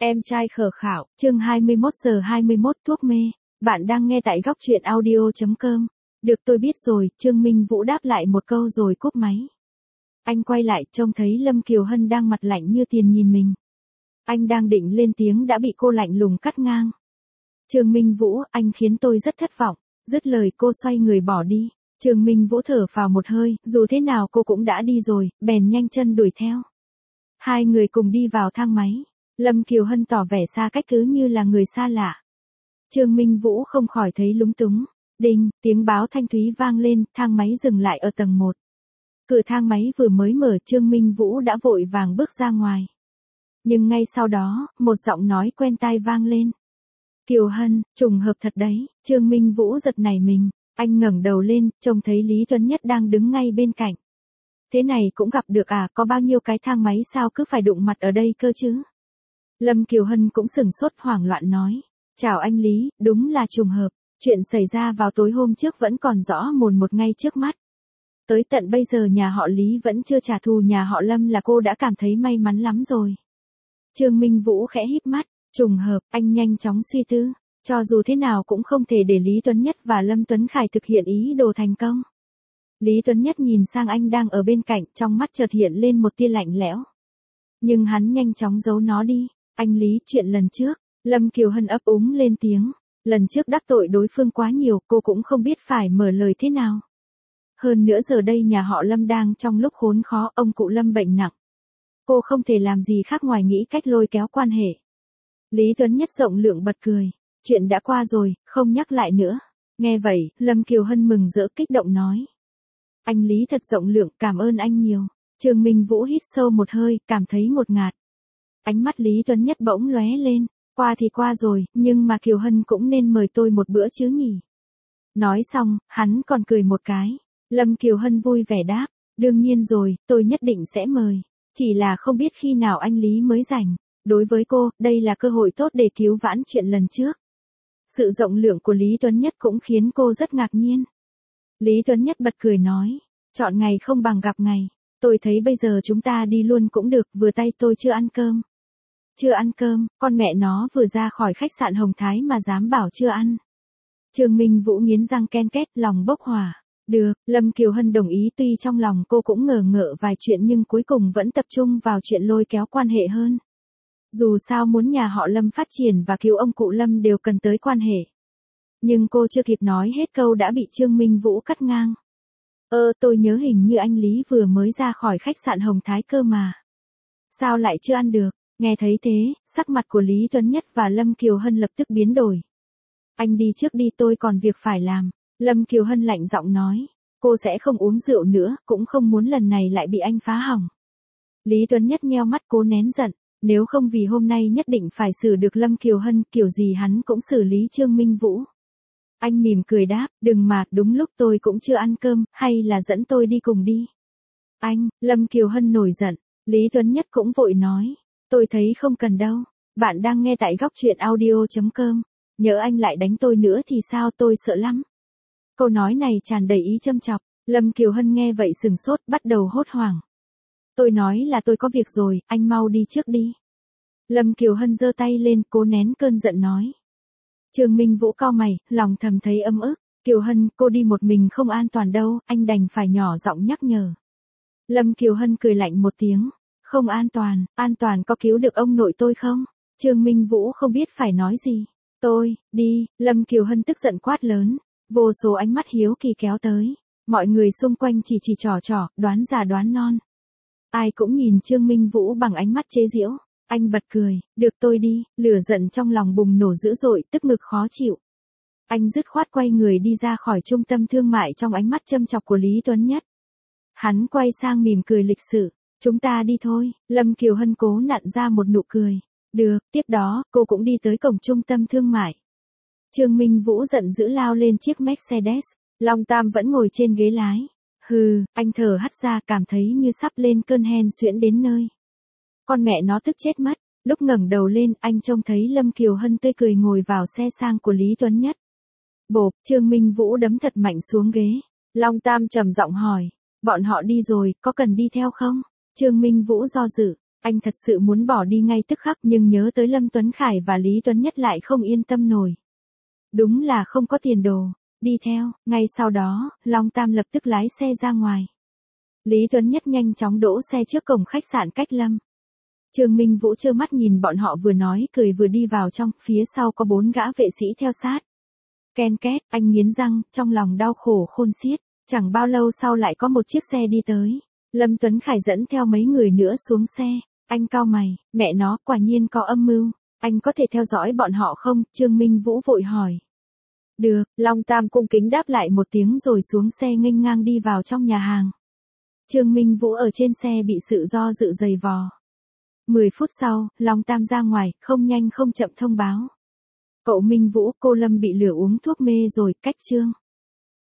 Em trai khờ khảo, chương 21 giờ 21 thuốc mê. Bạn đang nghe tại góc truyện audio.com. Được tôi biết rồi, Trương Minh Vũ đáp lại một câu rồi cúp máy. Anh quay lại trông thấy Lâm Kiều Hân đang mặt lạnh như tiền nhìn mình. Anh đang định lên tiếng đã bị cô lạnh lùng cắt ngang. Trương Minh Vũ, anh khiến tôi rất thất vọng. Dứt lời cô xoay người bỏ đi. Trương Minh Vũ thở phào một hơi, dù thế nào cô cũng đã đi rồi, bèn nhanh chân đuổi theo. Hai người cùng đi vào thang máy. Lâm Kiều Hân tỏ vẻ xa cách cứ như là người xa lạ. Trương Minh Vũ không khỏi thấy lúng túng. Đinh, tiếng báo thanh thúy vang lên, thang máy dừng lại ở tầng 1. Cửa thang máy vừa mới mở, Trương Minh Vũ đã vội vàng bước ra ngoài. Nhưng ngay sau đó, một giọng nói quen tai vang lên. Kiều Hân, trùng hợp thật đấy. Trương Minh Vũ giật nảy mình. Anh ngẩng đầu lên, trông thấy Lý Tuấn Nhất đang đứng ngay bên cạnh. Thế này cũng gặp được à, có bao nhiêu cái thang máy sao cứ phải đụng mặt ở đây cơ chứ? Lâm Kiều Hân cũng sửng sốt hoảng loạn nói. Chào anh Lý, đúng là trùng hợp. Chuyện xảy ra vào tối hôm trước vẫn còn rõ mồn một ngay trước mắt. Tới tận bây giờ nhà họ Lý vẫn chưa trả thù nhà họ Lâm là cô đã cảm thấy may mắn lắm rồi. Trương Minh Vũ khẽ híp mắt. Trùng hợp, anh nhanh chóng suy tư. Cho dù thế nào cũng không thể để Lý Tuấn Nhất và Lâm Tuấn Khải thực hiện ý đồ thành công. Lý Tuấn Nhất nhìn sang anh đang ở bên cạnh, trong mắt chợt hiện lên một tia lạnh lẽo. Nhưng hắn nhanh chóng giấu nó đi. Anh Lý, chuyện lần trước, Lâm Kiều Hân ấp úng lên tiếng. Lần trước đắc tội đối phương quá nhiều, cô cũng không biết phải mở lời thế nào. Hơn nữa giờ đây nhà họ Lâm đang trong lúc khốn khó, ông cụ Lâm bệnh nặng. Cô không thể làm gì khác ngoài nghĩ cách lôi kéo quan hệ. Lý Tuấn Nhất rộng lượng bật cười. Chuyện đã qua rồi, không nhắc lại nữa. Nghe vậy, Lâm Kiều Hân mừng rỡ kích động nói. Anh Lý thật rộng lượng, cảm ơn anh nhiều. Trương Minh Vũ hít sâu một hơi, cảm thấy ngột ngạt. Ánh mắt Lý Tuấn Nhất bỗng lóe lên. Qua thì qua rồi, nhưng mà Kiều Hân cũng nên mời tôi một bữa chứ nhỉ. Nói xong, hắn còn cười một cái. Lâm Kiều Hân vui vẻ đáp. Đương nhiên rồi, tôi nhất định sẽ mời. Chỉ là không biết khi nào anh Lý mới rảnh. Đối với cô, đây là cơ hội tốt để cứu vãn chuyện lần trước. Sự rộng lượng của Lý Tuấn Nhất cũng khiến cô rất ngạc nhiên. Lý Tuấn Nhất bật cười nói. Chọn ngày không bằng gặp ngày. Tôi thấy bây giờ chúng ta đi luôn cũng được, vừa tay tôi chưa ăn cơm. Chưa ăn cơm, con mẹ nó vừa ra khỏi khách sạn Hồng Thái mà dám bảo chưa ăn. Trương Minh Vũ nghiến răng ken két, lòng bốc hỏa. Được, Lâm Kiều Hân đồng ý, tuy trong lòng cô cũng ngờ ngợ vài chuyện nhưng cuối cùng vẫn tập trung vào chuyện lôi kéo quan hệ hơn. Dù sao muốn nhà họ Lâm phát triển và cứu ông cụ Lâm đều cần tới quan hệ. Nhưng cô chưa kịp nói hết câu đã bị Trương Minh Vũ cắt ngang. Tôi nhớ hình như anh Lý vừa mới ra khỏi khách sạn Hồng Thái cơ mà. Sao lại chưa ăn được? Nghe thấy thế, sắc mặt của Lý Tuấn Nhất và Lâm Kiều Hân lập tức biến đổi. Anh đi trước đi, tôi còn việc phải làm. Lâm Kiều Hân lạnh giọng nói. Cô sẽ không uống rượu nữa, cũng không muốn lần này lại bị anh phá hỏng. Lý Tuấn Nhất nheo mắt cố nén giận. Nếu không vì hôm nay nhất định phải xử được Lâm Kiều Hân, kiểu gì hắn cũng xử lý Trương Minh Vũ. Anh mỉm cười đáp, đừng mà, đúng lúc tôi cũng chưa ăn cơm, hay là dẫn tôi đi cùng đi. Anh, Lâm Kiều Hân nổi giận. Lý Tuấn Nhất cũng vội nói. Tôi thấy không cần đâu. Bạn đang nghe tại góc truyện audio.com. Nhớ anh lại đánh tôi nữa thì sao, tôi sợ lắm. Câu nói này tràn đầy ý châm chọc. Lâm Kiều Hân nghe vậy sừng sốt, bắt đầu hốt hoảng. Tôi nói là tôi có việc rồi, anh mau đi trước đi. Lâm Kiều Hân giơ tay lên, cố nén cơn giận nói. Trương Minh Vũ cau mày, lòng thầm thấy ấm ức. Kiều Hân, cô đi một mình không an toàn đâu, anh đành phải nhỏ giọng nhắc nhở. Lâm Kiều Hân cười lạnh một tiếng. Không an toàn có cứu được ông nội tôi không? Trương Minh Vũ không biết phải nói gì. Tôi, đi, Lâm Kiều Hân tức giận quát lớn. Vô số ánh mắt hiếu kỳ kéo tới. Mọi người xung quanh chỉ trò, đoán già đoán non. Ai cũng nhìn Trương Minh Vũ bằng ánh mắt chế giễu. Anh bật cười, được tôi đi, lửa giận trong lòng bùng nổ dữ dội, tức ngực khó chịu. Anh dứt khoát quay người đi ra khỏi trung tâm thương mại trong ánh mắt châm chọc của Lý Tuấn Nhất. Hắn quay sang mỉm cười lịch sự. Chúng ta đi thôi, Lâm Kiều Hân cố nặn ra một nụ cười. Được, tiếp đó, cô cũng đi tới cổng trung tâm thương mại. Trương Minh Vũ giận dữ lao lên chiếc Mercedes, Long Tam vẫn ngồi trên ghế lái. Hừ, anh thở hắt ra cảm thấy như sắp lên cơn hen suyễn đến nơi. Con mẹ nó tức chết mất, lúc ngẩng đầu lên anh trông thấy Lâm Kiều Hân tươi cười ngồi vào xe sang của Lý Tuấn Nhất. Bộp, Trương Minh Vũ đấm thật mạnh xuống ghế. Long Tam trầm giọng hỏi, bọn họ đi rồi, có cần đi theo không? Trương Minh Vũ do dự, Anh thật sự muốn bỏ đi ngay tức khắc nhưng nhớ tới Lâm Tuấn Khải và Lý Tuấn Nhất lại không yên tâm nổi. Đúng là không có tiền đồ. Đi theo, ngay sau đó, Long Tam lập tức lái xe ra ngoài. Lý Tuấn Nhất nhanh chóng đỗ xe trước cổng khách sạn Cách Lâm. Trương Minh Vũ trơ mắt nhìn bọn họ vừa nói cười vừa đi vào trong, phía sau có 4 gã vệ sĩ theo sát. Ken két, anh nghiến răng, trong lòng đau khổ khôn xiết. Chẳng bao lâu sau lại có một chiếc xe đi tới. Lâm Tuấn Khải dẫn theo mấy người nữa xuống xe. Anh cau mày, mẹ nó, quả nhiên có âm mưu. Anh có thể theo dõi bọn họ không? Trương Minh Vũ vội hỏi. Được, Long Tam cung kính đáp lại một tiếng rồi xuống xe nghênh ngang đi vào trong nhà hàng. Trương Minh Vũ ở trên xe bị sự do dự dày vò. 10 phút sau, Long Tam ra ngoài, không nhanh không chậm thông báo. Cậu Minh Vũ, cô Lâm bị lừa uống thuốc mê rồi, cách Trương.